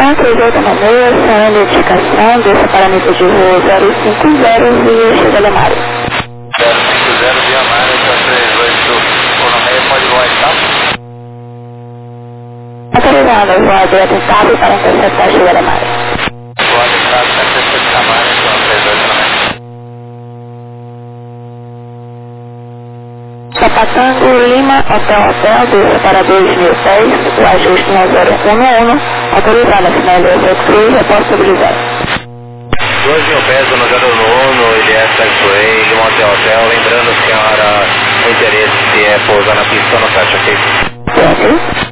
3896, sem identificação, desça para a meta de voo 050 via Chega Lemário. 050 via Mário, 38, Conomeia, pode voar estado? Autorizado, voador atentado para interceptar Chega Lemário. Voar estado, 107 Camargo, então 38, Conomeia. Sapatango, Lima, Hotel, desça para 2010, o ajuste no 011, autorizado, finalização Cruz, reposto estabilizado. 2.000 pés no 011, IDS Taxiway, Lima Hotel, lembrando, senhora, o interesse é pousar na pista no 7, ok? Certo?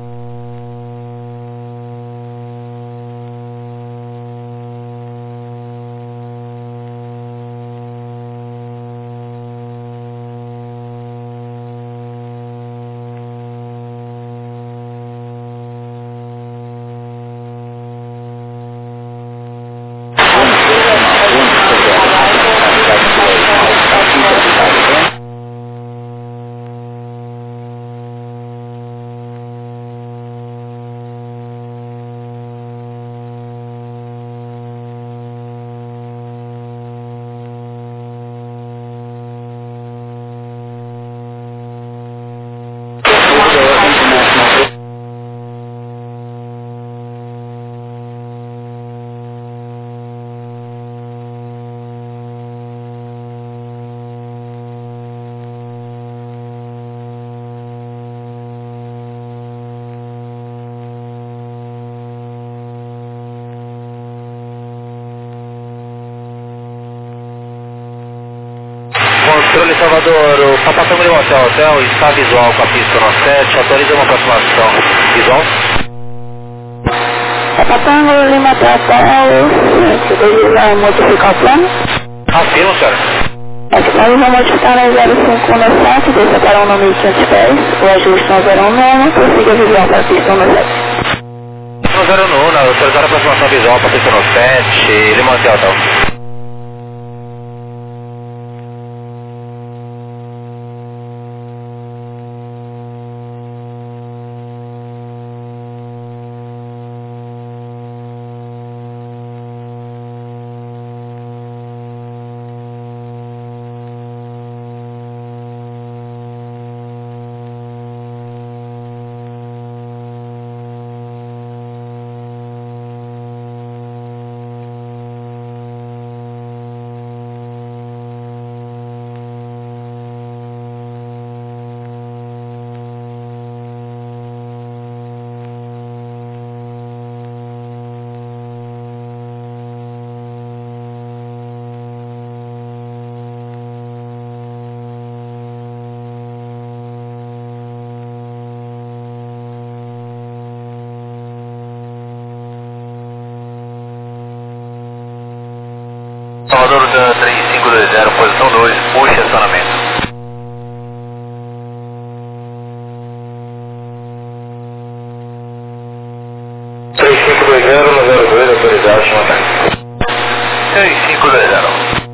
Controle Salvador, o Papatango Lima Hotel está visual com a pista no 7, autoriza uma aproximação visual? Sapatango, Lima, Hotel, deseja modificar o plano? Afirma, senhora. Nós vamos modificar na 0517, desça para 1.500 pés, o ajuste no 011, prossiga visual para a pista no 7. No 011, autorizar a aproximação visual para a pista no 7, Lima Hotel. Salvador 3520, posição 2, puxa estacionamento. Autorizado, chama táxi. 3520.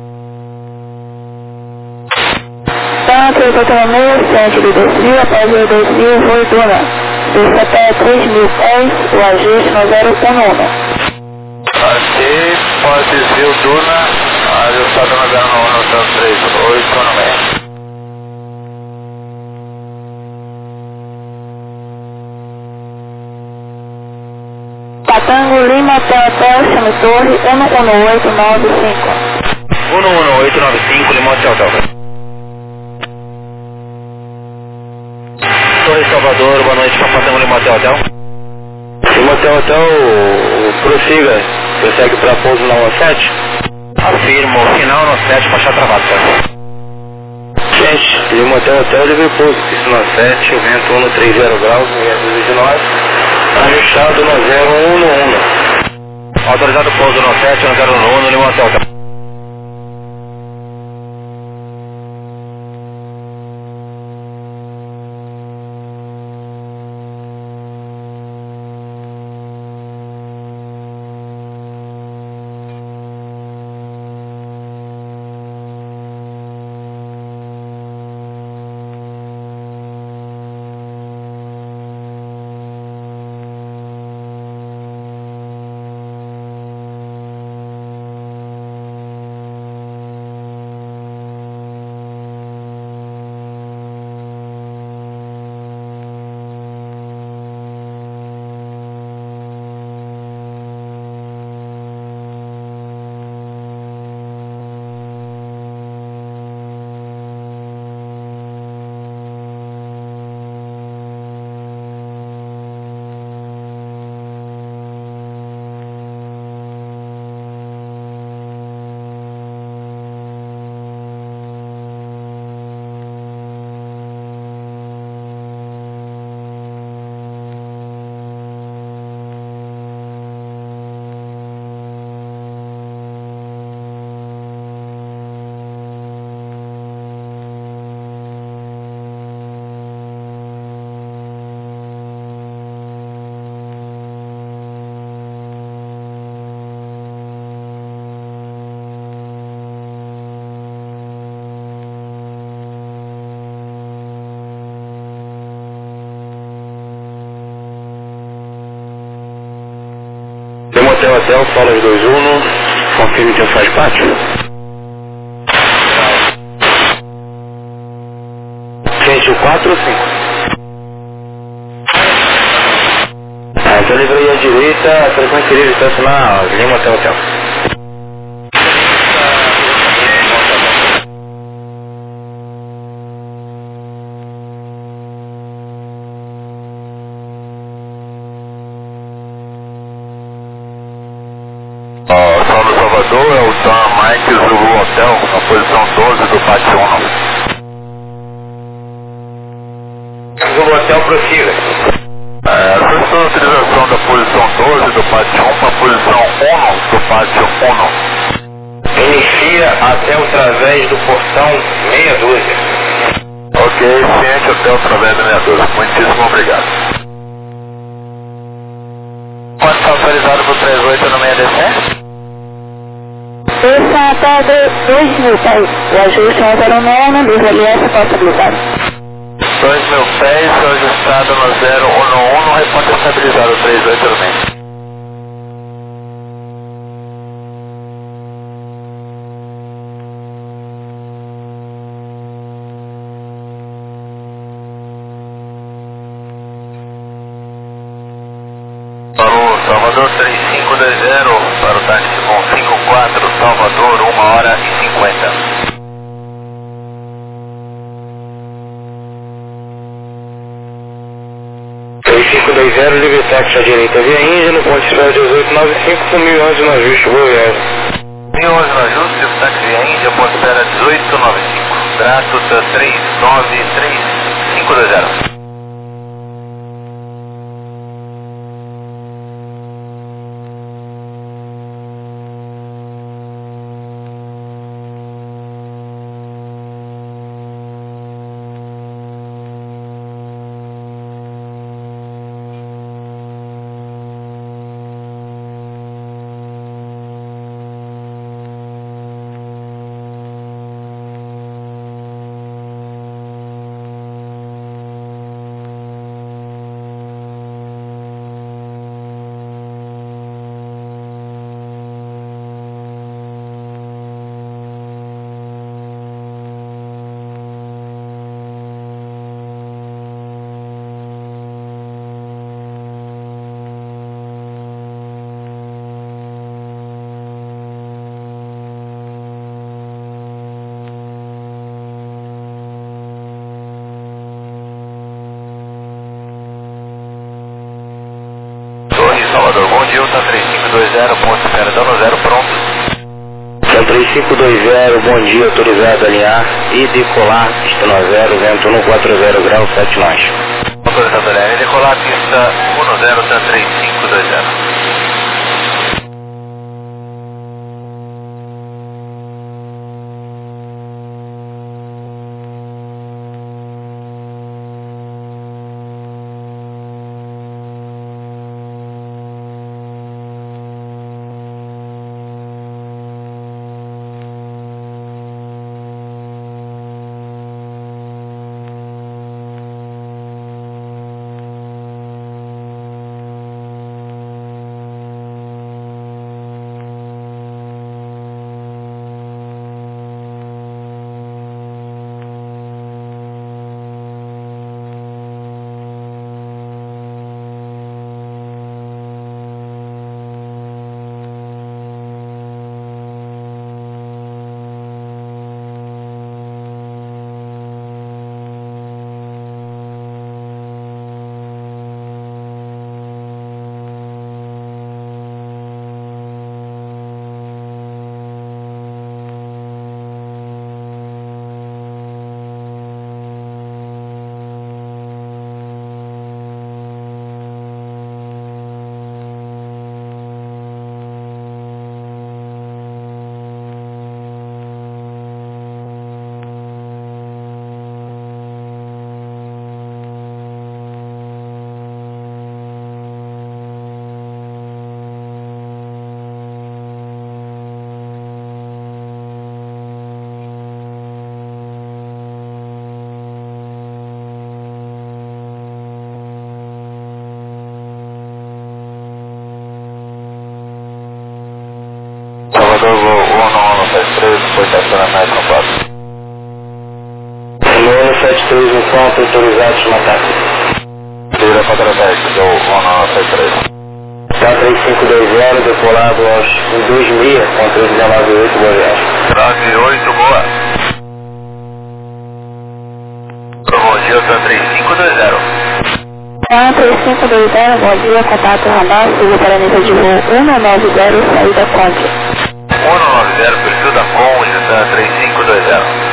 Tá, 3896, centro do desvio, após o desvio, voo Duna. Desça até 3.000 pés, o ajuste no 011. Aqui, pode desvio Duna, ajustado no 011, 38, Conomeia. Patango, Lima, Hotel, chame Torre, 11895. 11895, Lima Hotel. Torre Salvador, boa noite, Papatango Lima Hotel. Lima Hotel, prossiga, prossegue para pouso na 17? Afirmo, final no 7, faixa travada, certo? Gente, Lima Hotel, levei pouso, pista no 7, o vento 130 graus, 219, ajustado no 011. Autorizado pouso no 7, no 011, Lima Hotel. Hotel, Solas 21, confirme intenção de pátio. Gente, o 4 ou 5? Então livrei à direita, frequência livre, estacionar Lima até o hotel. Solo Salvador é o Tom Mike Zulu Hotel, na posição 12 do pátio 1. Zulu Hotel, prossiga. Essa é a utilização da posição 12 do pátio 1 para a posição 1 do pátio 1. Inicia até através do portão meia dúzia. Ok, ciente até através da meia dúzia. Muitíssimo obrigado. Pode estar autorizado por 38 no meia DC? Desça até 2.000 pés. O ajuste 109, livre LS possibilidade. 2.000 pés, ajustado no 011, responde estabilizado 38 no meio. Salvador 3520 para o táxi com 54, Salvador 1h50. 3520, livre táxi à direita via Índia, no ponto espera 1895 com 1011 no ajuste, boa viagem. 1011 no ajuste, livre táxi via Índia, ponto espera 1895, trato 393520. Salvador, bom dia, tá 3520, ponto espera, dando 0, pronto. 3520, bom dia, autorizado a alinhar e decolar, pista 90, vento 140 graus, 7 nós. Autorizado a alinhar e decolar, pista 10, tá 3520. estacionamento no 4. Simone 73 no ponto, autorizados no ataque. Tira contra-ataque do 1973. Tá 3520, decolado aos 2.000, com 398, boa viagem. 98, boa. Bom dia, tá 3520. Tá 3520, bom dia, contato radar, siga para nível de voo 190, saída Conde. 190, perfil da Conde, tá 3520.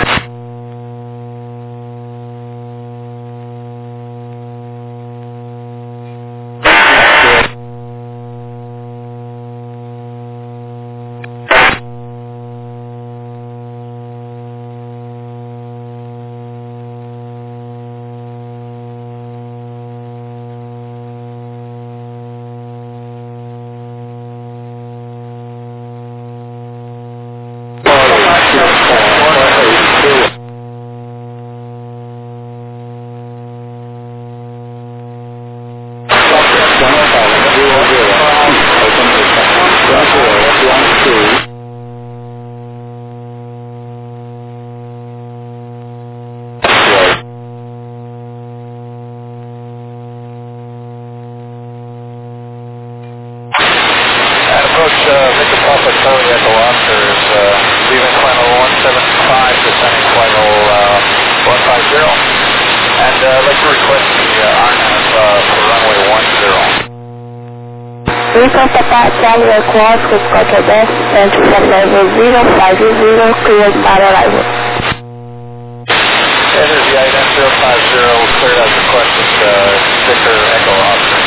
Victor Papa Charlie Echo Oscar is leaving final 175, descending final 150. And I'd like to request the RNAV for runway 10. Victor Papa Charlie Echo Oscar, Scotia Desk, Central for level 050, cleared by arrival. This is the item 050, cleared as requested, Victor Echo Oscar.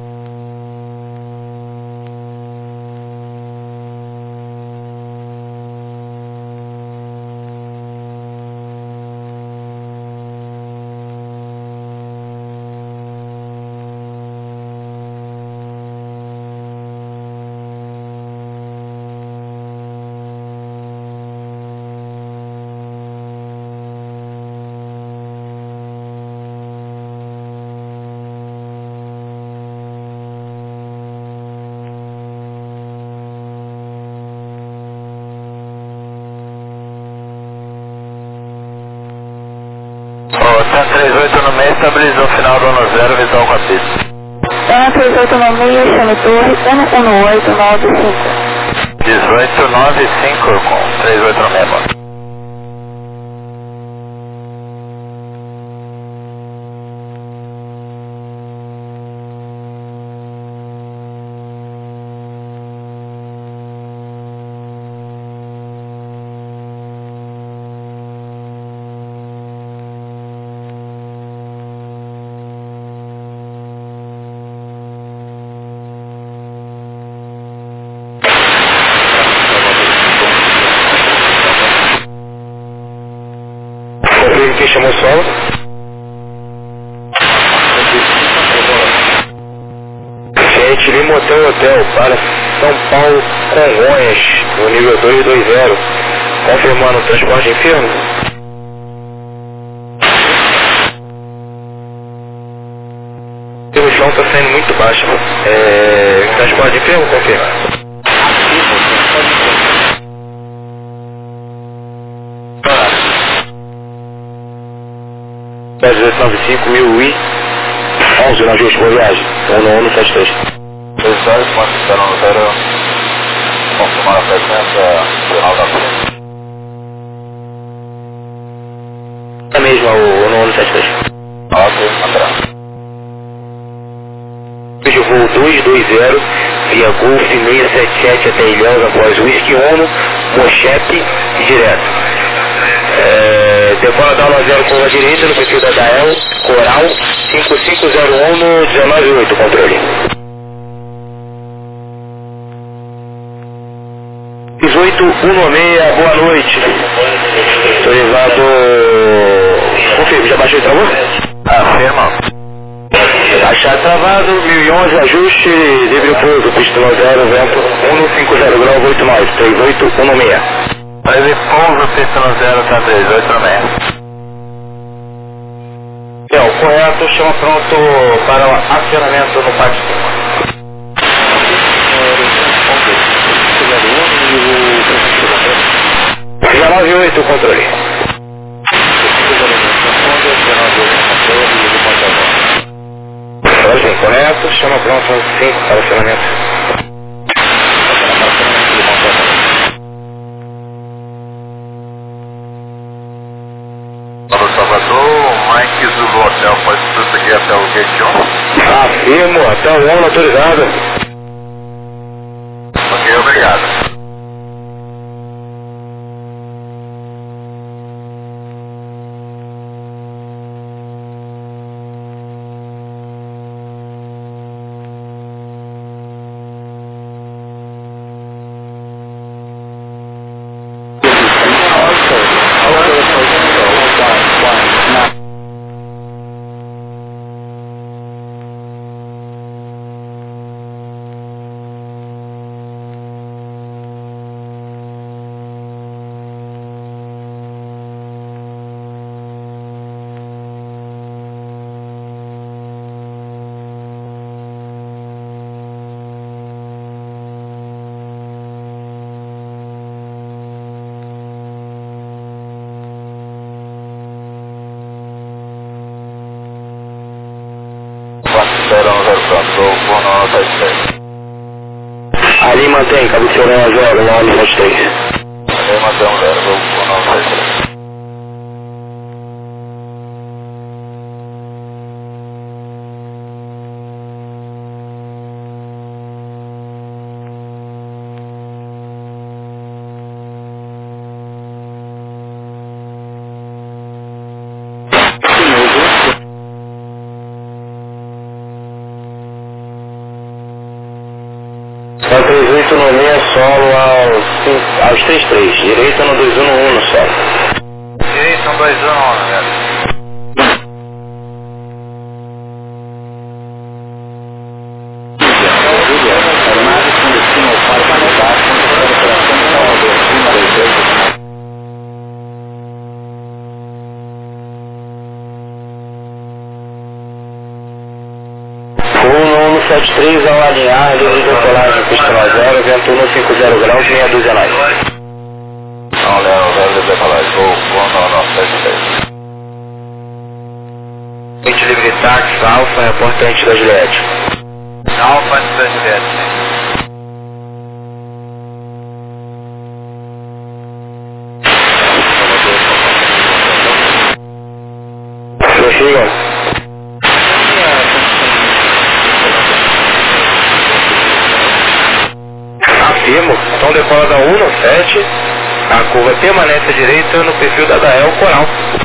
O 138 no meio, estabilizou o final do 10, visão com a pista. Tá 38 no meio, chame torre 11895. 1895 com 38 no meio, mano. Quem chamou o solo? Gente, Lima Hotel para São Paulo, Congonhas, no nível 220, confirmando o transporte de enfermo. O chão está saindo muito baixo. Transporte de enfermo, confirma. 1095 I 11 no ajuste, boa viagem, 17173. 32, quando estarão no 0, confirmar a presença final da pista. É mesmo, o 17173. Ok, André. Vídeo voo 220, via Golf 677 até Ilhéus, após Whisky 1, Mochep e direto. Decola da 90 com a direita no perfil da Dael, Coral, 5501 no 198, controle. 18196, boa noite. Autorizado. Confirme, já baixou o travão? Afirma. Baixar travado, 1011, ajuste, livre pouso, pista 0, vento 150 grau 89, 38196. Ele pousa, pista no 0, tá 38 no meio. O correto, chama pronto para o acionamento no pátio 5. Já 9 18 o controle. Ordem correto, chama pronto 5 para acionamento. Salvador, Mike Zulu Hotel, pode seguir até o gate 1? Afirmo, até o 1 autorizado. Ok, obrigado. Ali mantém, cabeceou 1 a 0, 973. Ali mantém 0, 973. Então 38 no meio solo aos 33, direita no 21 no solo. Direita no 21, velho. Full no 73 ao alinhar, livre de decolagem, pista no 0, vento no 50 graus, meia dúzia nós. Não, Léo, 0 de decolagem, vou no 73. Mente livre de táxi, Alfa, reportante da Juliette. Alfa antes da Juliette. Prossiga. Afirmo, então decola da 1 no 7, a curva permanece à direita no perfil da Dael Coral.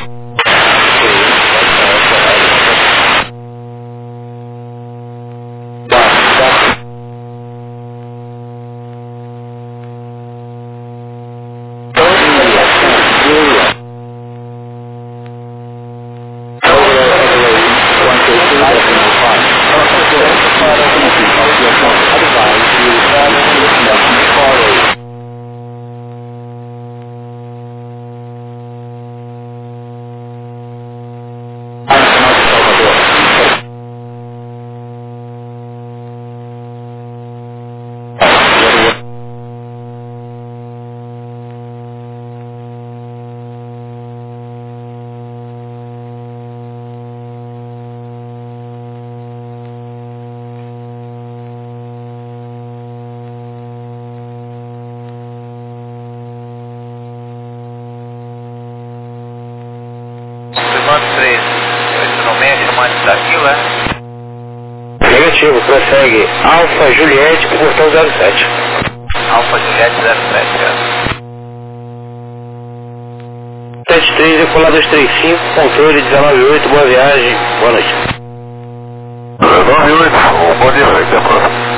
Negativo, prossegue. Alfa Juliette pro portão 07. Alfa Juliette 07. 73, decolar 235, controle 198, boa viagem, boa noite. 198, bom dia, até a próxima.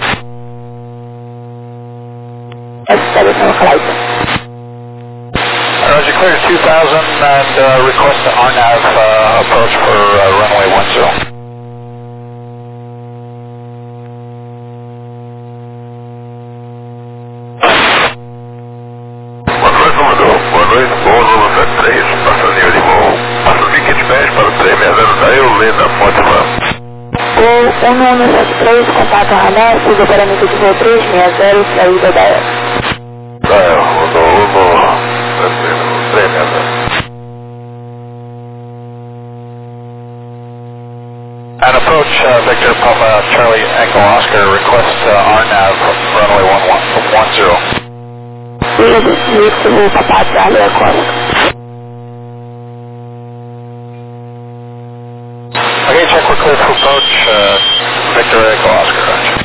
Roger, clear 2000 and request an RNAV approach for runway 10. Gol 1173, contato radar, siga parâmetro de voo 360, saída da EF. Rodou 360. Victor Papa Charlie Echo Oscar, request RNAV runway 10. Isso, Papa Charlie Echo Oscar. Okay, check, we're clear for approach, Victor Echo Oscar.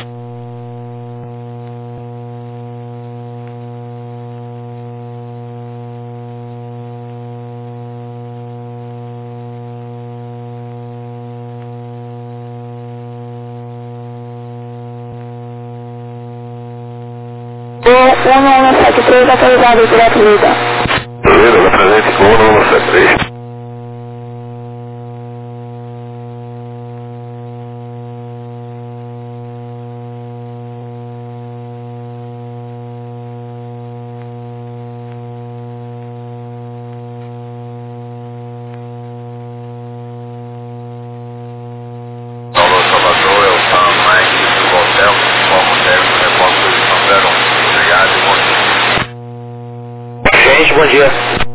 O 1173 atualizado direto Lida. Lida, presente com 1173. Bom dia.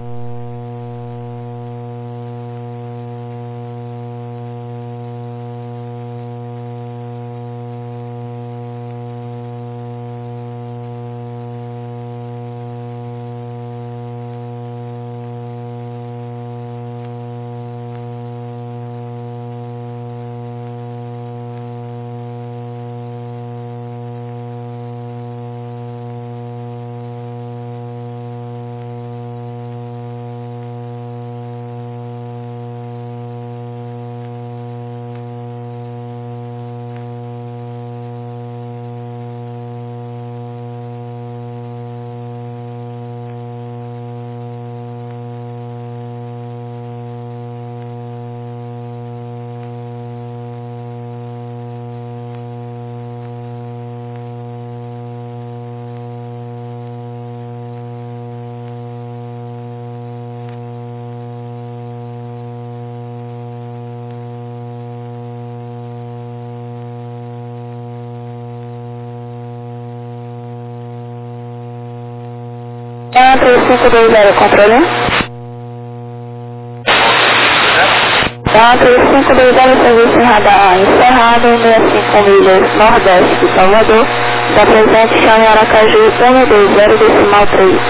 Entre 520, controle. Entre 520, serviço em radar encerrado, 65 milhas nordeste de Salvador, da presente chão em Aracaju, 120,3.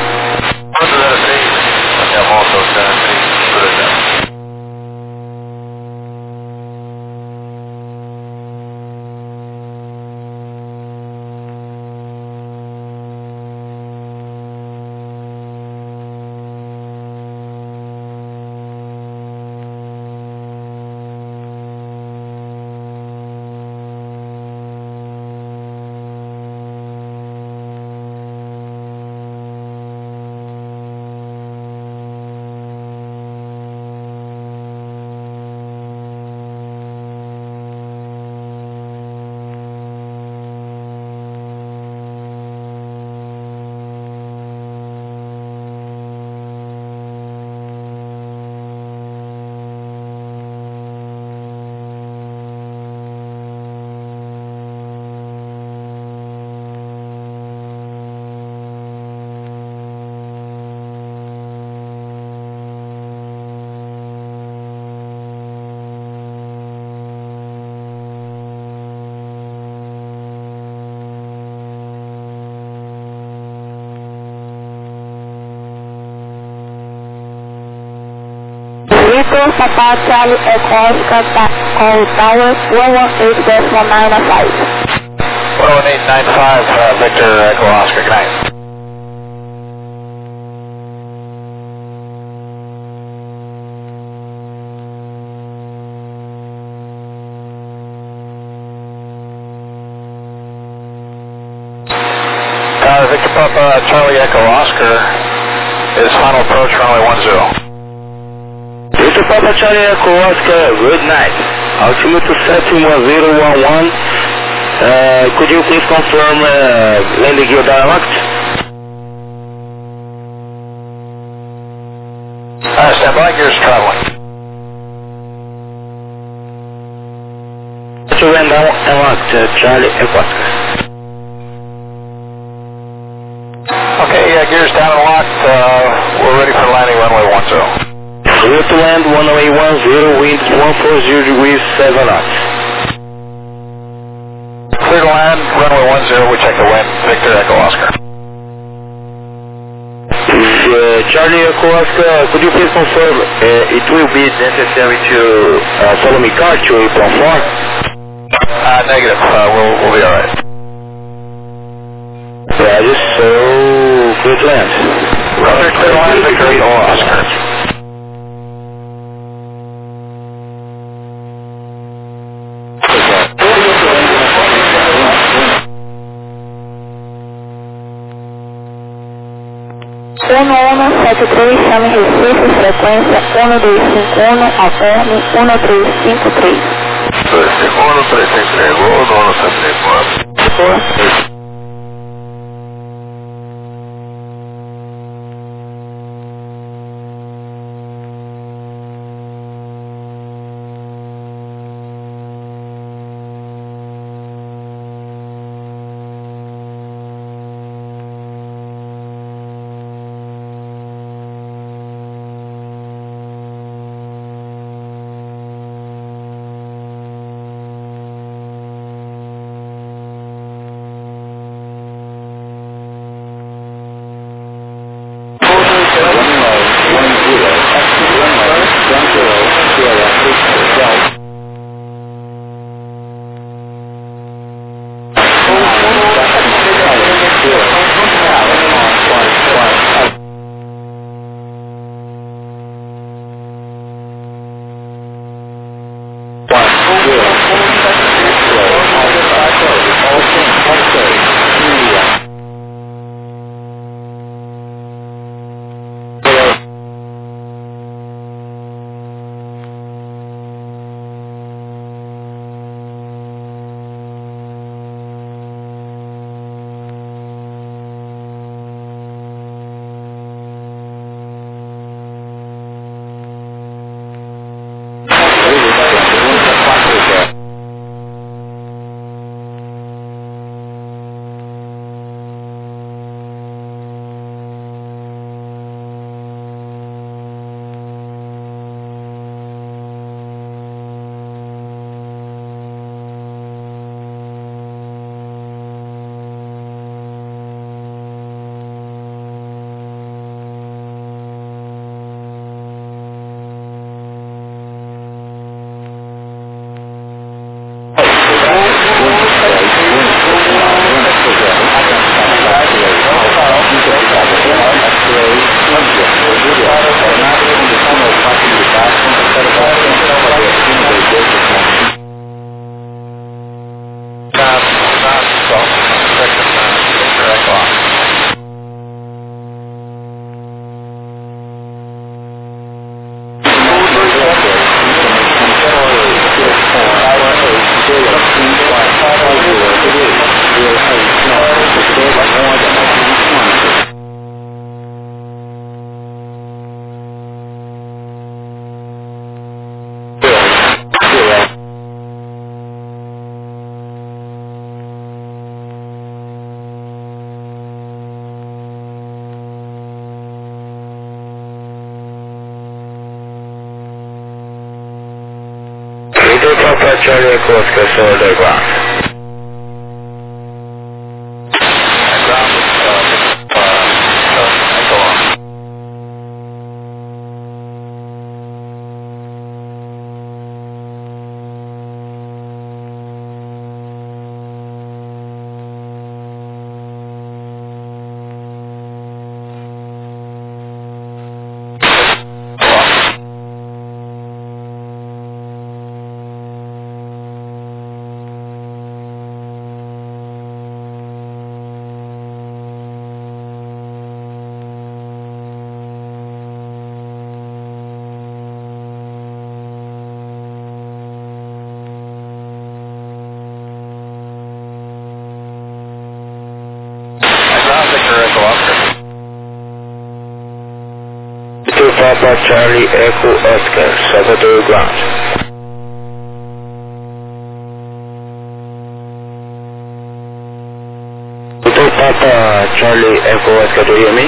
Victor Papa Charlie Echo Oscar com o Tower 118.995. 11895, Victor Echo Oscar, good night. Victor Papa Charlie Echo Oscar is final approach runway 10. Victor Papa Charlie Echo Oscar, good night. Altimeter 71011. Could you please confirm landing gear dialect? Standby gears traveling. To land down and locked, Charlie Echo Oscar. Okay, gears down and locked. We're ready for landing runway 10. Clear to land, runway 10, winds 140 degrees, 7 knots. Clear to land, runway 10, we check the wind, Victor Echo Oscar. Charlie Echo Oscar, could you please confirm it will be necessary to follow me car to Apron 4? Negative, we'll be alright. Roger, so clear to land. Roger, clear to land, Victor Echo Oscar. chame Recife, frequência 1251, alterne 1353. 1353, voo 1254. Charlie Echo Oscar, shoulder ground. Papa Charlie Echo Oscar, Salvador ground. Papa Charlie Echo Oscar, do you hear me?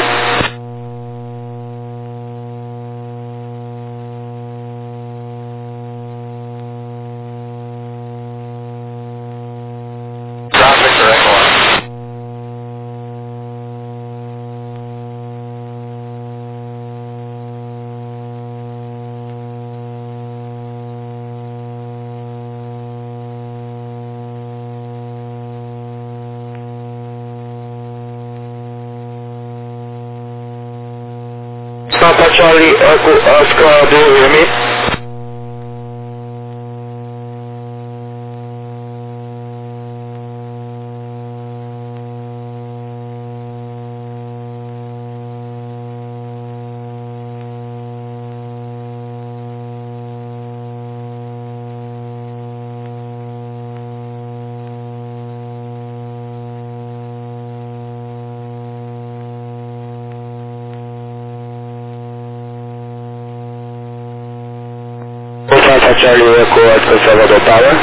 Charlie Echo Oscar, do you hear me? Alpha Charlie Echo Oscar Salvador Tower.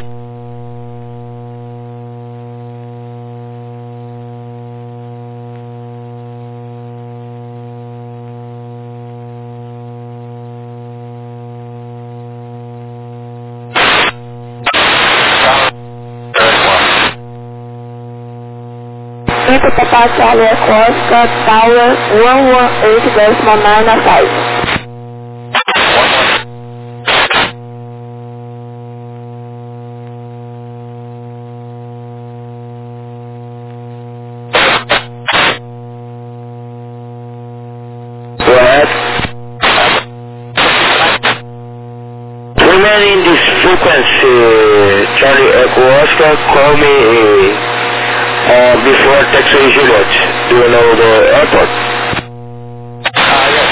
Into Papa Charlie Echo Oscar Tower 118.995. Remaining this frequency, Charlie Echo Oscar, call me before taxi Juliet. Do you know the airport? Yes.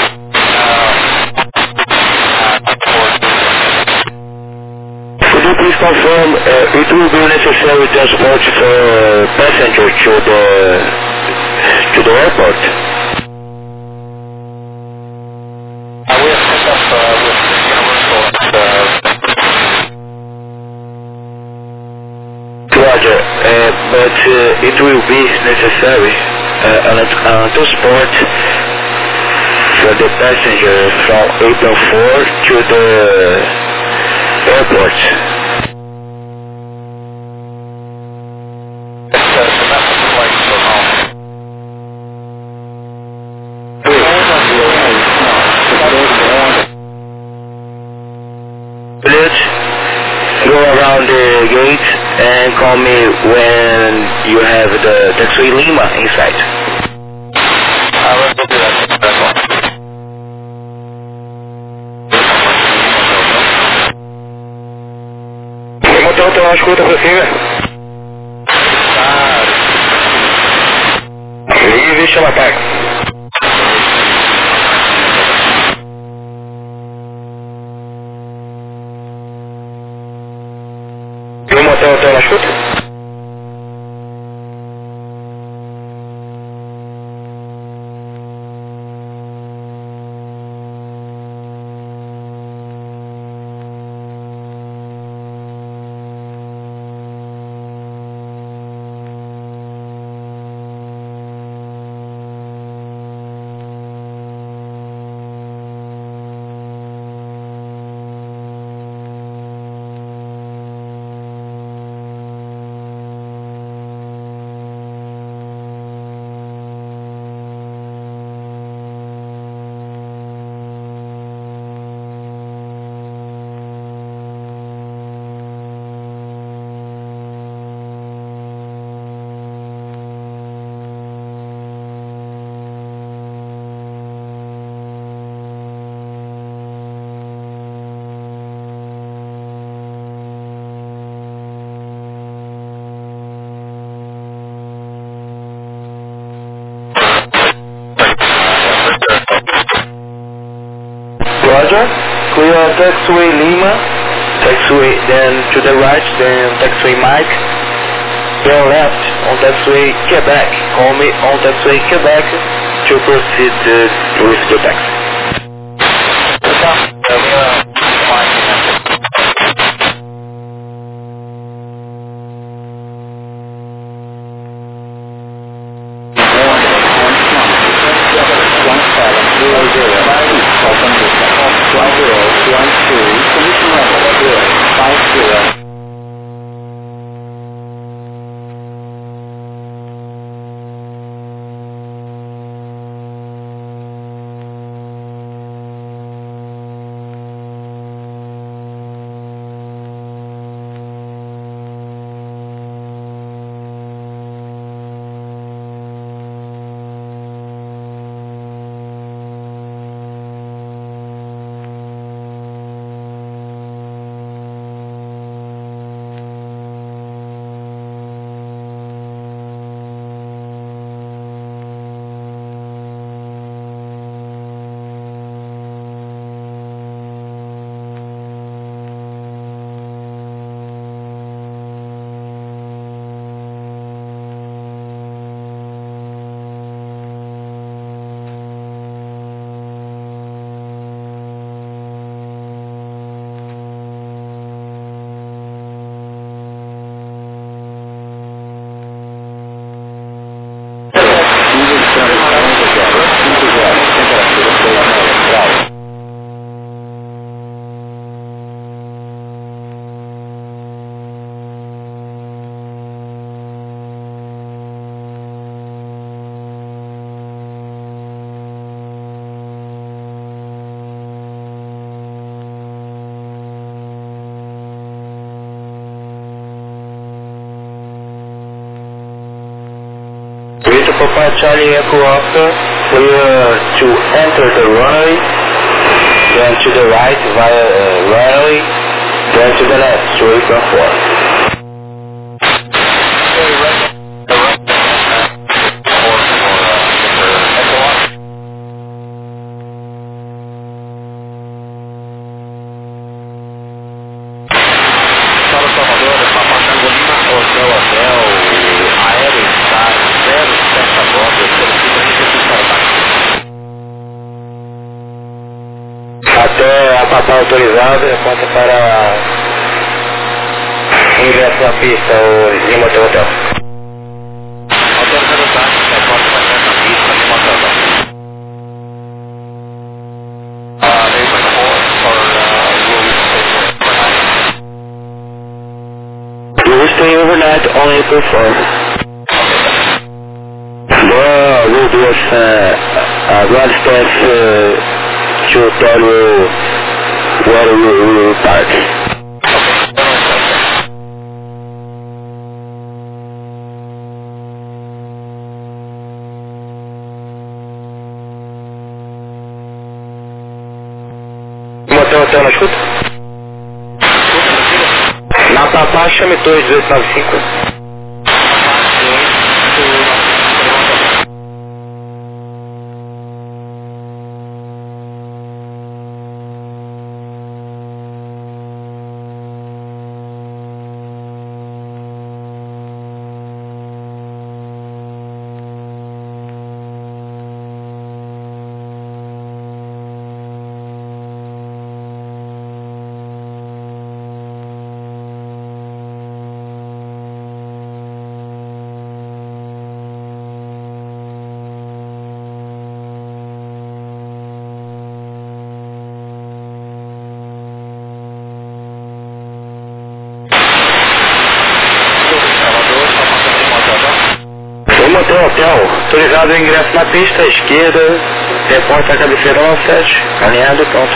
Could you please confirm it will be necessary transport for passenger to the airport? We have picked up with Universal Roger, but it will be necessary transport for the passenger from April 4 to the airport. It's domestic flights from home. Please go around the gate and call me when you have the taxi Lima inside. Let's do that. That's one. Motel tem uma escuta por cima. Livre, chama ataque. E o motel tem uma escuta? Roger, clear taxiway Lima, taxiway, then to the right, then taxiway Mike, then left on taxiway Quebec. Call me on taxiway Quebec to proceed with the taxi. Papa Charlie Echo Oscar, clear to enter the runway, then to the right via runway, then to the left, to apron 4. Até a Papa autorizada, aponta para ingresso na pista, o Lima Hotel. Autorizado o táxi, aponta para ingresso na pista, Lima Hotel. We will stay overnight on April 4th. We'll do a ground stance to tell you where we will park. Hotel, na escuta? Na Papa, chame 2895. Hotel, autorizado o ingresso na pista, à esquerda, reporta a cabeceira 17, alinhado e pronto.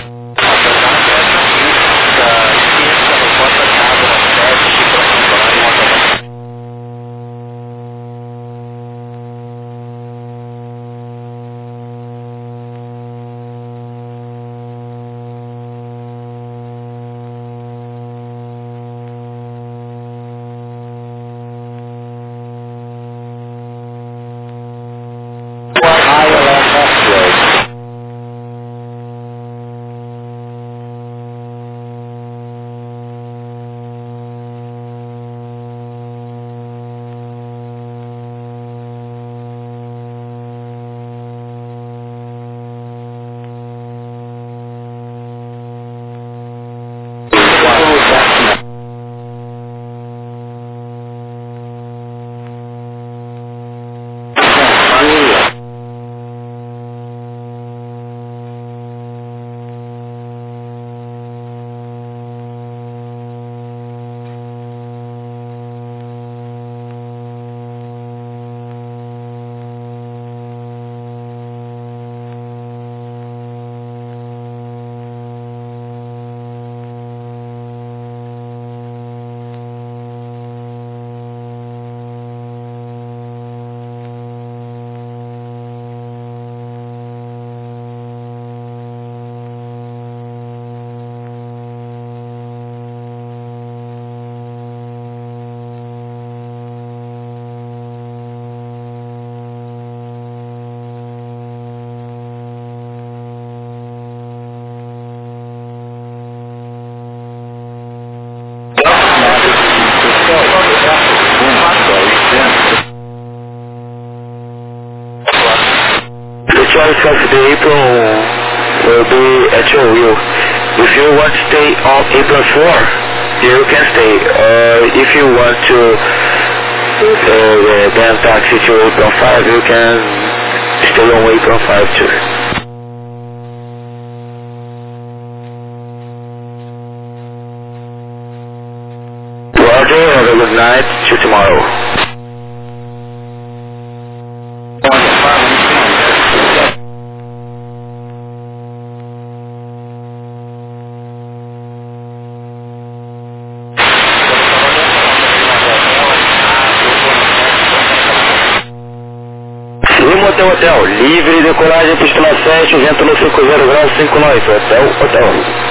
Of the apron will be at your will. If you want to stay on apron 4, you can stay. If you want to then taxi to apron 5, you can stay on apron 5 too. Roger, have a good night. See you tomorrow. hotel. Livre decolagem para Estrela 7, vento no 50 graus, 5 nós. Hotel.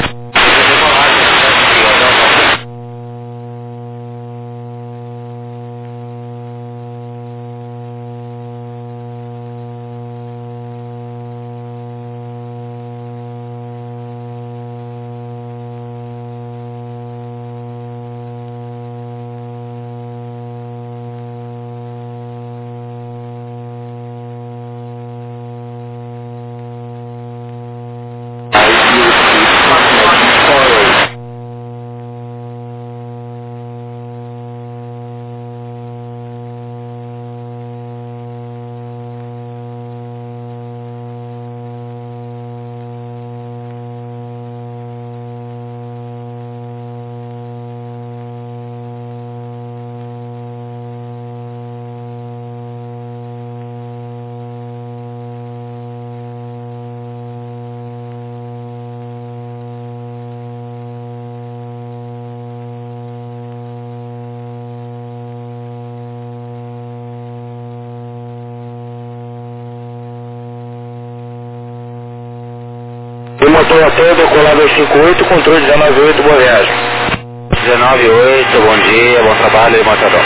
Motor hotel, decolado 258, controle 198, boa viagem. 198, bom dia, bom trabalho, Matador.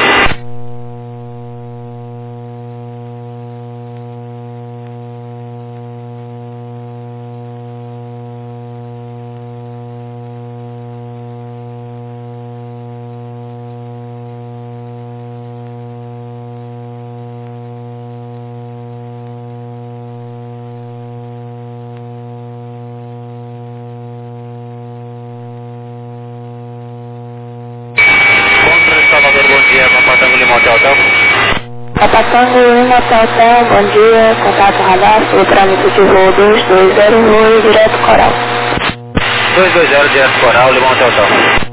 Patango Lima Hotel, bom dia, contato radar, o trâmite de voo 220, voo direto Coral. 220 direto Coral, Limão Hotel.